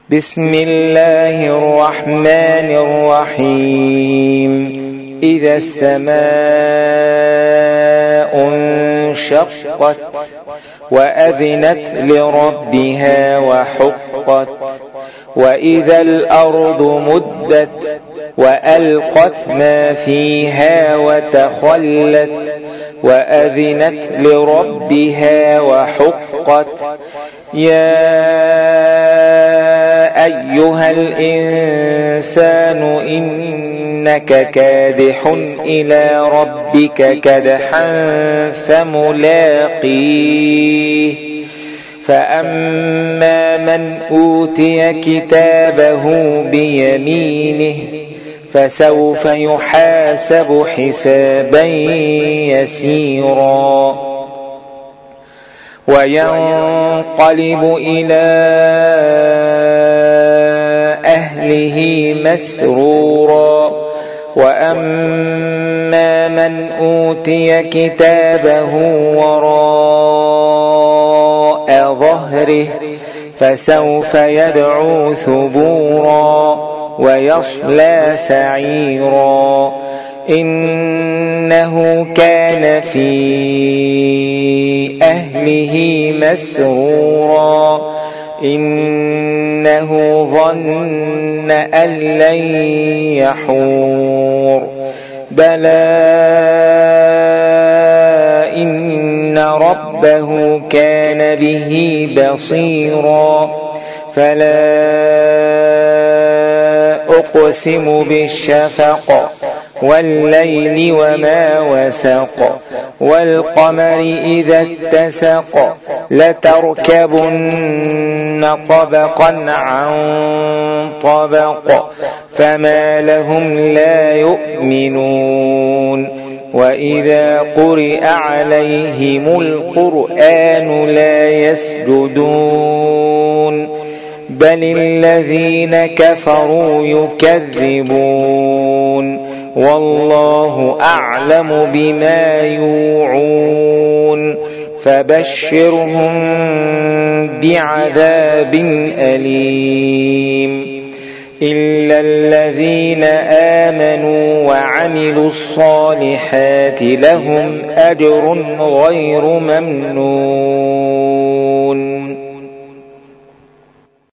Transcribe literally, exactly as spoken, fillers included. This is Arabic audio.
بسم الله الرحمن الرحيم. إذا السماء انشقت وأذنت لربها وحقت وإذا الأرض مدت وألقت ما فيها وتخلت وأذنت لربها وحقت. يا أيها الإنسان إنك كادح إلى ربك كدحا فملاقيه. فأما من أوتي كتابه بيمينه فسوف يحاسب حسابا يسيرا وينقلب إلى أهله مسرورا. وأما من أوتي كتابه وراء ظهره فسوف يدعو ثبورا ويصلى سعيرا. إنه كان في أهله مسرورا. إنه ظن أن لن يحور. بلى إن ربه كان به بصيرا. فلا أقسم بالشفق والليل وما وسق والقمر إذا اتسق لتركبن طبقا عن طبق فما لهم لا يؤمنون. وإذا قرئ عليهم القرآن لا يسجدون بل الذين كفروا يكذبون والله أعلم بما يوعون. فبشرهم بعذاب أليم إلا الذين آمنوا وعملوا الصالحات لهم أجر غير ممنون.